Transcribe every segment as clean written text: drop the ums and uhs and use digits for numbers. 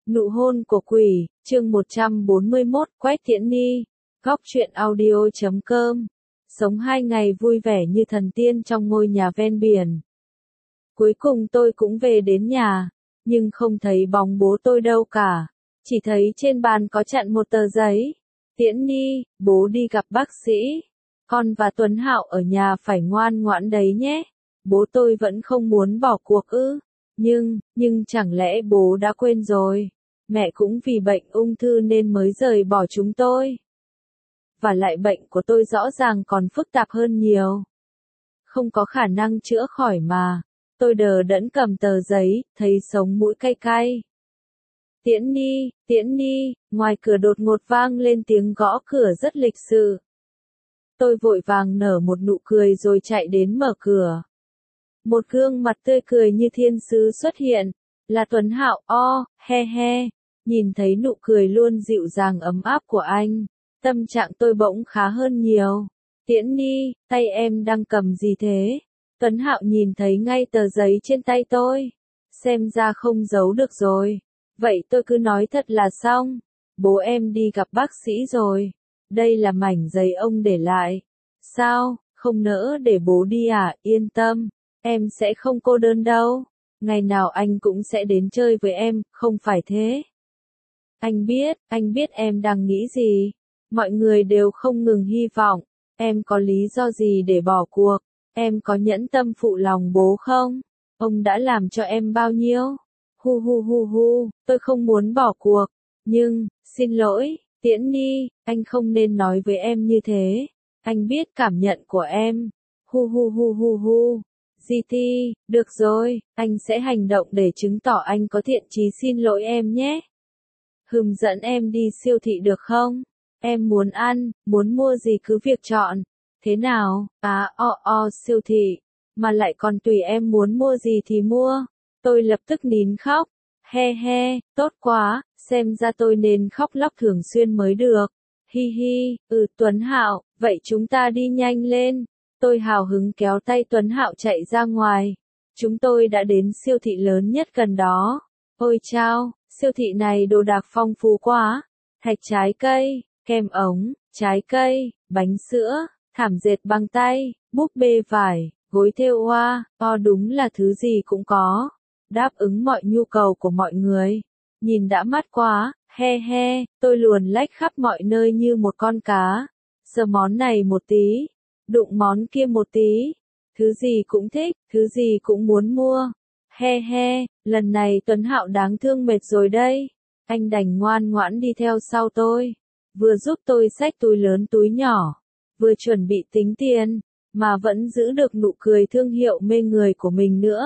Nụ hôn của quỷ, chương 141, Quách Tiễn Ni, Góc truyện audio.com. Sống 2 ngày vui vẻ như thần tiên trong ngôi nhà ven biển. Cuối cùng tôi cũng về đến nhà, nhưng không thấy bóng bố tôi đâu cả. Chỉ thấy trên bàn có chặn một tờ giấy. Tiễn Ni, bố đi gặp bác sĩ. Con và Tuấn Hạo ở nhà phải ngoan ngoãn đấy nhé. Bố tôi vẫn không muốn bỏ cuộc ư. Nhưng chẳng lẽ bố đã quên rồi? Mẹ cũng vì bệnh ung thư nên mới rời bỏ chúng tôi. Và lại bệnh của tôi rõ ràng còn phức tạp hơn nhiều. Không có khả năng chữa khỏi mà. Tôi đờ đẫn cầm tờ giấy, thấy sống mũi cay cay. Tiễn Ni, ngoài cửa đột ngột vang lên tiếng gõ cửa rất lịch sự. Tôi vội vàng nở một nụ cười rồi chạy đến mở cửa. Một gương mặt tươi cười như thiên sứ xuất hiện, là Tuấn Hạo. He. Nhìn thấy nụ cười luôn dịu dàng ấm áp của anh, tâm trạng tôi bỗng khá hơn nhiều. Tiễn Ni, tay em đang cầm gì thế? Tuấn Hạo nhìn thấy ngay tờ giấy trên tay tôi. Xem ra không giấu được rồi. Vậy tôi cứ nói thật là xong. Bố em đi gặp bác sĩ rồi. Đây là mảnh giấy ông để lại. Sao, không nỡ để bố đi à? Yên tâm, em sẽ không cô đơn đâu. Ngày nào anh cũng sẽ đến chơi với em, không phải thế? Anh biết em đang nghĩ gì. Mọi người đều không ngừng hy vọng. Em có lý do gì để bỏ cuộc? Em có nhẫn tâm phụ lòng bố không? Ông đã làm cho em bao nhiêu? Hu, tôi không muốn bỏ cuộc. Nhưng, xin lỗi, Tiễn Ni, anh không nên nói với em như thế. Anh biết cảm nhận của em. Hu. GT, được rồi, anh sẽ hành động để chứng tỏ anh có thiện chí, xin lỗi em nhé. Dẫn em đi siêu thị được không? Em muốn ăn, muốn mua gì cứ việc chọn. Thế nào? Siêu thị. Mà lại còn tùy em muốn mua gì thì mua. Tôi lập tức nín khóc. He, tốt quá, xem ra tôi nên khóc lóc thường xuyên mới được. Hi, Tuấn Hạo, vậy chúng ta đi nhanh lên. Tôi hào hứng kéo tay Tuấn Hạo chạy ra ngoài. Chúng tôi đã đến siêu thị lớn nhất gần đó. Ôi chao, siêu thị này đồ đạc phong phú quá. Thạch trái cây, kem ống, trái cây, bánh sữa, thảm dệt bằng tay, búp bê vải, gối thêu hoa, đúng là thứ gì cũng có. Đáp ứng mọi nhu cầu của mọi người. Nhìn đã mắt quá, he, tôi luồn lách khắp mọi nơi như một con cá. Sờ món này một tí, đụng món kia một tí. Thứ gì cũng thích, thứ gì cũng muốn mua. He, lần này Tuấn Hạo đáng thương mệt rồi đây. Anh đành ngoan ngoãn đi theo sau tôi. Vừa giúp tôi xách túi lớn túi nhỏ, vừa chuẩn bị tính tiền, mà vẫn giữ được nụ cười thương hiệu mê người của mình nữa.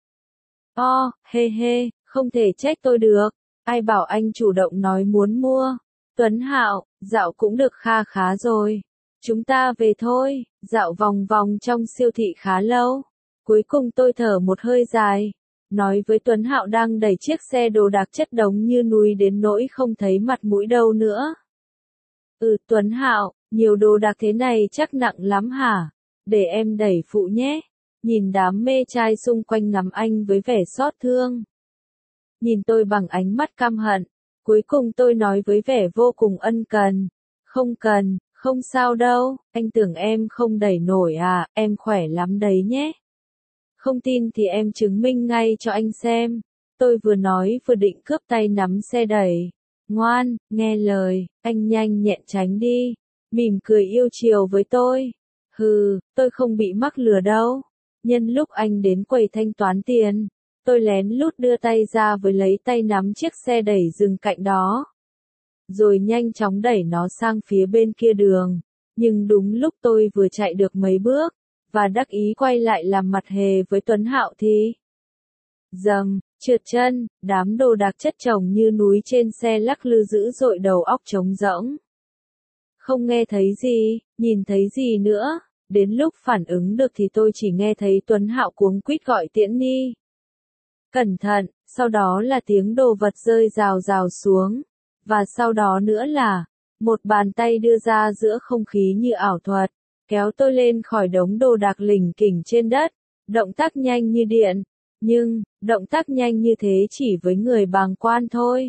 He, không thể trách tôi được. Ai bảo anh chủ động nói muốn mua. Tuấn Hạo, dạo cũng được kha khá rồi. Chúng ta về thôi. Dạo vòng vòng trong siêu thị khá lâu. Cuối cùng tôi thở một hơi dài. Nói với Tuấn Hạo đang đẩy chiếc xe đồ đạc chất đống như núi đến nỗi không thấy mặt mũi đâu nữa. Tuấn Hạo, nhiều đồ đạc thế này chắc nặng lắm hả? Để em đẩy phụ nhé. Nhìn đám mê trai xung quanh ngắm anh với vẻ xót thương. Nhìn tôi bằng ánh mắt căm hận. Cuối cùng tôi nói với vẻ vô cùng ân cần. Không cần, không sao đâu, anh tưởng em không đẩy nổi à, em khỏe lắm đấy nhé. Không tin thì em chứng minh ngay cho anh xem. Tôi vừa nói vừa định cướp tay nắm xe đẩy. Ngoan, nghe lời, anh nhanh nhẹn tránh đi. Mỉm cười yêu chiều với tôi. Tôi không bị mắc lừa đâu. Nhân lúc anh đến quầy thanh toán tiền, tôi lén lút đưa tay ra với lấy tay nắm chiếc xe đẩy dừng cạnh đó. Rồi nhanh chóng đẩy nó sang phía bên kia đường. Nhưng đúng lúc tôi vừa chạy được mấy bước, và đắc ý quay lại làm mặt hề với Tuấn Hạo thì dầm, trượt chân, đám đồ đạc chất chồng như núi trên xe lắc lư dữ dội, đầu óc trống rỗng. Không nghe thấy gì, nhìn thấy gì nữa. Đến lúc phản ứng được thì tôi chỉ nghe thấy Tuấn Hạo cuống quýt gọi Tiễn Ni. Cẩn thận, sau đó là tiếng đồ vật rơi rào xuống. Và sau đó nữa là một bàn tay đưa ra giữa không khí như ảo thuật, kéo tôi lên khỏi đống đồ đạc lỉnh kỉnh trên đất. Động tác nhanh như điện. Nhưng, động tác nhanh như thế chỉ với người bàng quan thôi.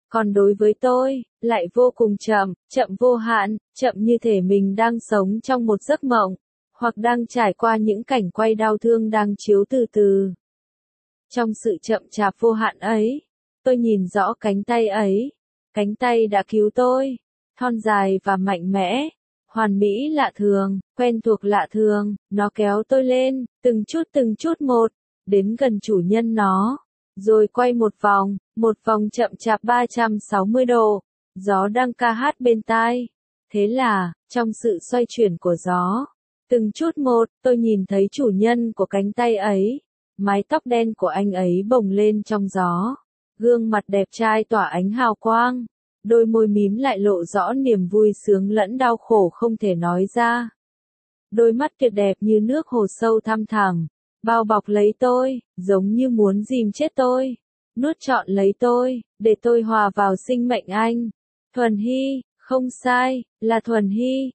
Còn đối với tôi, lại vô cùng chậm, chậm vô hạn, chậm như thể mình đang sống trong một giấc mộng, hoặc đang trải qua những cảnh quay đau thương đang chiếu từ từ. Trong sự chậm chạp vô hạn ấy, tôi nhìn rõ cánh tay ấy. Cánh tay đã cứu tôi, thon dài và mạnh mẽ, hoàn mỹ lạ thường, quen thuộc lạ thường, nó kéo tôi lên, từng chút một, đến gần chủ nhân nó, rồi quay một vòng chậm chạp 360 độ, gió đang ca hát bên tai. Thế là, trong sự xoay chuyển của gió, từng chút một, tôi nhìn thấy chủ nhân của cánh tay ấy, mái tóc đen của anh ấy bồng lên trong gió, gương mặt đẹp trai tỏa ánh hào quang. Đôi môi mím lại lộ rõ niềm vui sướng lẫn đau khổ không thể nói ra. Đôi mắt tuyệt đẹp như nước hồ sâu thăm thẳm, bao bọc lấy tôi, giống như muốn dìm chết tôi, nuốt trọn lấy tôi, để tôi hòa vào sinh mệnh anh. Thuần Hy, không sai, là Thuần Hy,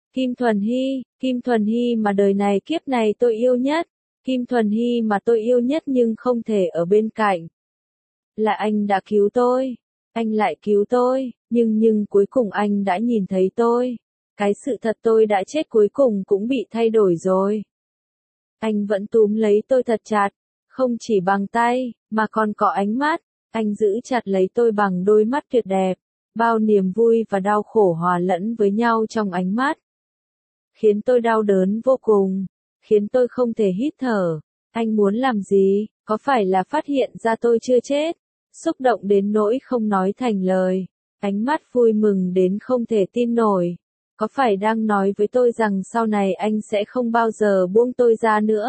Kim Thuần Hy mà đời này kiếp này tôi yêu nhất, Kim Thuần Hy mà tôi yêu nhất nhưng không thể ở bên cạnh. Là anh đã cứu tôi. Anh lại cứu tôi, nhưng cuối cùng anh đã nhìn thấy tôi. Cái sự thật tôi đã chết cuối cùng cũng bị thay đổi rồi. Anh vẫn túm lấy tôi thật chặt, không chỉ bằng tay, mà còn có ánh mắt. Anh giữ chặt lấy tôi bằng đôi mắt tuyệt đẹp. Bao niềm vui và đau khổ hòa lẫn với nhau trong ánh mắt. Khiến tôi đau đớn vô cùng, khiến tôi không thể hít thở. Anh muốn làm gì, có phải là phát hiện ra tôi chưa chết? Xúc động đến nỗi không nói thành lời, ánh mắt vui mừng đến không thể tin nổi. Có phải đang nói với tôi rằng sau này anh sẽ không bao giờ buông tôi ra nữa?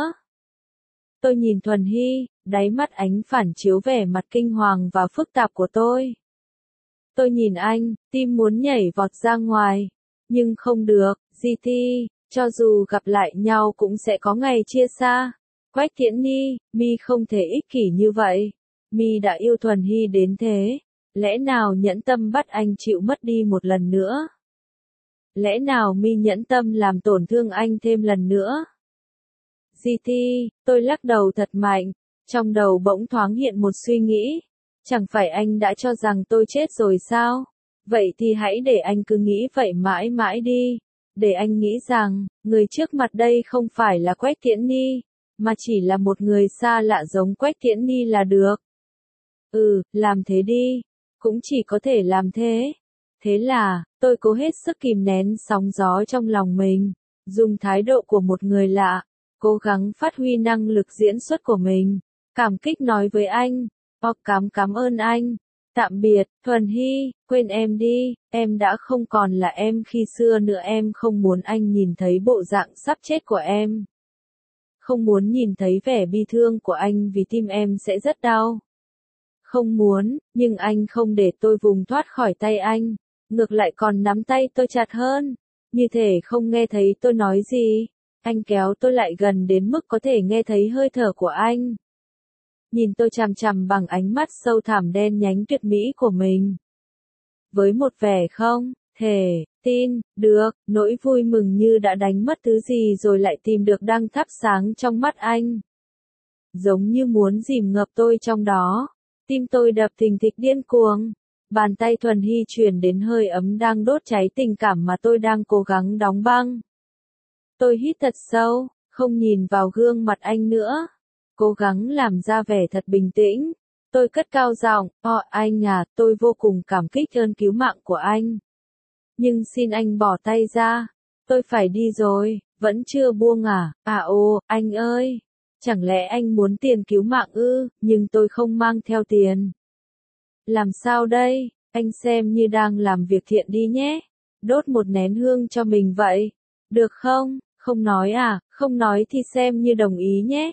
Tôi nhìn Thuần Hy, đáy mắt ánh phản chiếu vẻ mặt kinh hoàng và phức tạp của tôi. Tôi nhìn anh, tim muốn nhảy vọt ra ngoài, nhưng không được, GT, cho dù gặp lại nhau cũng sẽ có ngày chia xa. Quách Tiễn Nhi, mi không thể ích kỷ như vậy. Mi đã yêu Thuần Hy đến thế, lẽ nào nhẫn tâm bắt anh chịu mất đi một lần nữa? Lẽ nào Mi nhẫn tâm làm tổn thương anh thêm lần nữa? GT, tôi lắc đầu thật mạnh, trong đầu bỗng thoáng hiện một suy nghĩ, chẳng phải anh đã cho rằng tôi chết rồi sao? Vậy thì hãy để anh cứ nghĩ vậy mãi mãi đi, để anh nghĩ rằng, người trước mặt đây không phải là Quách Tiễn Nhi, mà chỉ là một người xa lạ giống Quách Tiễn Nhi là được. Làm thế đi. Cũng chỉ có thể làm thế. Thế là, tôi cố hết sức kìm nén sóng gió trong lòng mình. Dùng thái độ của một người lạ. Cố gắng phát huy năng lực diễn xuất của mình. Cảm kích nói với anh. Cảm ơn anh. Tạm biệt, Thuần Hy, quên em đi. Em đã không còn là em khi xưa nữa. Em không muốn anh nhìn thấy bộ dạng sắp chết của em. Không muốn nhìn thấy vẻ bi thương của anh vì tim em sẽ rất đau. Không muốn, nhưng anh không để tôi vùng thoát khỏi tay anh, ngược lại còn nắm tay tôi chặt hơn, như thể không nghe thấy tôi nói gì. Anh kéo tôi lại gần đến mức có thể nghe thấy hơi thở của anh. Nhìn tôi chằm chằm bằng ánh mắt sâu thẳm đen nhánh tuyệt mỹ của mình. Với một vẻ không thể tin được, nỗi vui mừng như đã đánh mất thứ gì rồi lại tìm được đang thắp sáng trong mắt anh. Giống như muốn dìm ngập tôi trong đó. Tim tôi đập thình thịch điên cuồng. Bàn tay Thuần Hy truyền đến hơi ấm đang đốt cháy tình cảm mà tôi đang cố gắng đóng băng. Tôi hít thật sâu, không nhìn vào gương mặt anh nữa. Cố gắng làm ra vẻ thật bình tĩnh. Tôi cất cao giọng, anh à, tôi vô cùng cảm kích ơn cứu mạng của anh. Nhưng xin anh bỏ tay ra. Tôi phải đi rồi, vẫn chưa buông à? Anh ơi. Chẳng lẽ anh muốn tiền cứu mạng ư, nhưng tôi không mang theo tiền. Làm sao đây, anh xem như đang làm việc thiện đi nhé. Đốt một nén hương cho mình vậy. Được không, không nói à, không nói thì xem như đồng ý nhé.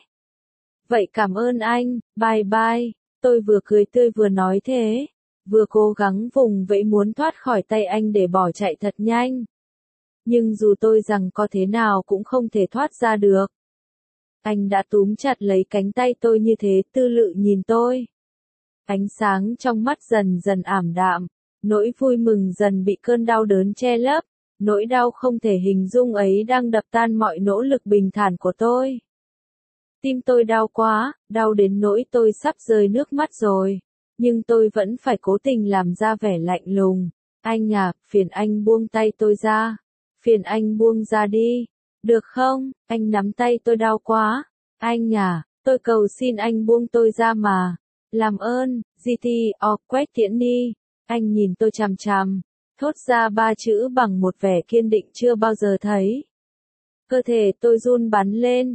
Vậy cảm ơn anh, bye bye. Tôi vừa cười tươi vừa nói thế. Vừa cố gắng vùng vẫy muốn thoát khỏi tay anh để bỏ chạy thật nhanh. Nhưng dù tôi rằng có thế nào cũng không thể thoát ra được. Anh đã túm chặt lấy cánh tay tôi như thế, tư lự nhìn tôi. Ánh sáng trong mắt dần dần ảm đạm, nỗi vui mừng dần bị cơn đau đớn che lấp, nỗi đau không thể hình dung ấy đang đập tan mọi nỗ lực bình thản của tôi. Tim tôi đau quá, đau đến nỗi tôi sắp rơi nước mắt rồi. Nhưng tôi vẫn phải cố tình làm ra vẻ lạnh lùng. Anh à, phiền anh buông tay tôi ra. Phiền anh buông ra đi. Được không? Anh nắm tay tôi đau quá. Anh à, tôi cầu xin anh buông tôi ra mà. Làm ơn, GTO, Quách Tiễn Ni. Anh nhìn tôi chằm chằm, thốt ra 3 chữ bằng một vẻ kiên định chưa bao giờ thấy. Cơ thể tôi run bắn lên.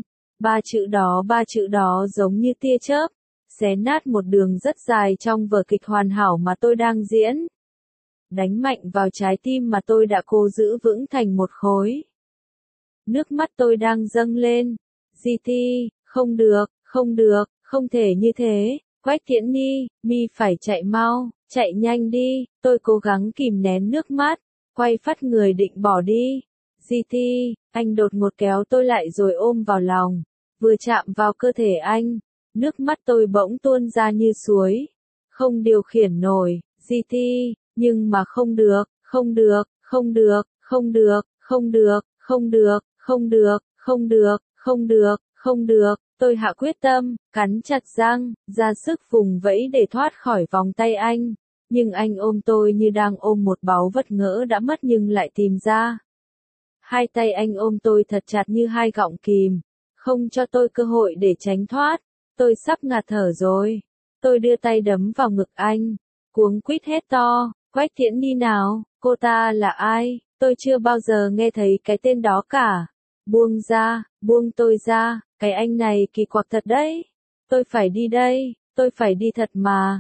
3 chữ đó giống như tia chớp, xé nát một đường rất dài trong vở kịch hoàn hảo mà tôi đang diễn. Đánh mạnh vào trái tim mà tôi đã cố giữ vững thành một khối. Nước mắt tôi đang dâng lên. GT, không được, không được, không thể như thế. Quách Tiễn Ni, mi phải chạy mau, chạy nhanh đi. Tôi cố gắng kìm nén nước mắt, quay phát người định bỏ đi. GT, anh đột ngột kéo tôi lại rồi ôm vào lòng. Vừa chạm vào cơ thể anh, nước mắt tôi bỗng tuôn ra như suối. Không điều khiển nổi, GT, nhưng mà không được, không được, không được, không được, không được, không được, không được, không được, không được, không được. Tôi hạ quyết tâm, cắn chặt răng, ra sức vùng vẫy để thoát khỏi vòng tay anh. Nhưng anh ôm tôi như đang ôm một báu vật ngỡ đã mất nhưng lại tìm ra. Hai tay anh ôm tôi thật chặt như hai gọng kìm, không cho tôi cơ hội để tránh thoát. Tôi sắp ngạt thở rồi. Tôi đưa tay đấm vào ngực anh, cuống quýt hét to, Quách Tiễn Ni nào, cô ta là ai? Tôi chưa bao giờ nghe thấy cái tên đó cả. Buông ra, buông tôi ra, cái anh này kỳ quặc thật đấy. Tôi phải đi đây, tôi phải đi thật mà.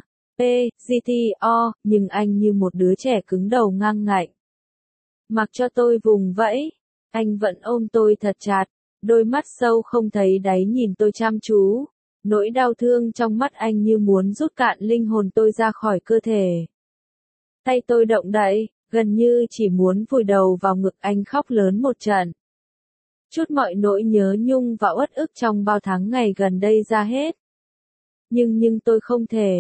GTO, nhưng anh như một đứa trẻ cứng đầu ngang ngạnh. Mặc cho tôi vùng vẫy, anh vẫn ôm tôi thật chặt, đôi mắt sâu không thấy đáy nhìn tôi chăm chú. Nỗi đau thương trong mắt anh như muốn rút cạn linh hồn tôi ra khỏi cơ thể. Tay tôi động đậy, gần như chỉ muốn vùi đầu vào ngực anh khóc lớn một trận. Chút mọi nỗi nhớ nhung và uất ức trong bao tháng ngày gần đây ra hết. Nhưng tôi không thể.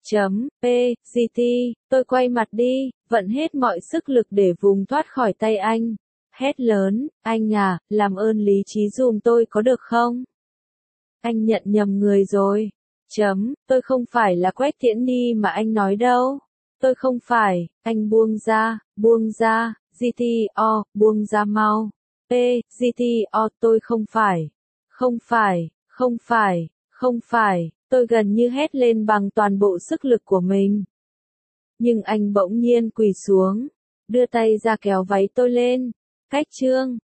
GT, tôi quay mặt đi, vận hết mọi sức lực để vùng thoát khỏi tay anh. Hét lớn, anh à, làm ơn lý trí giùm tôi có được không? Anh nhận nhầm người rồi. Tôi không phải là Quách Tiễn Ni mà anh nói đâu. Tôi không phải, anh buông ra, GTO, buông ra mau. GTO, tôi không phải. Không phải, không phải, không phải, tôi gần như hét lên bằng toàn bộ sức lực của mình. Nhưng anh bỗng nhiên quỳ xuống, đưa tay ra kéo váy tôi lên. Cách chương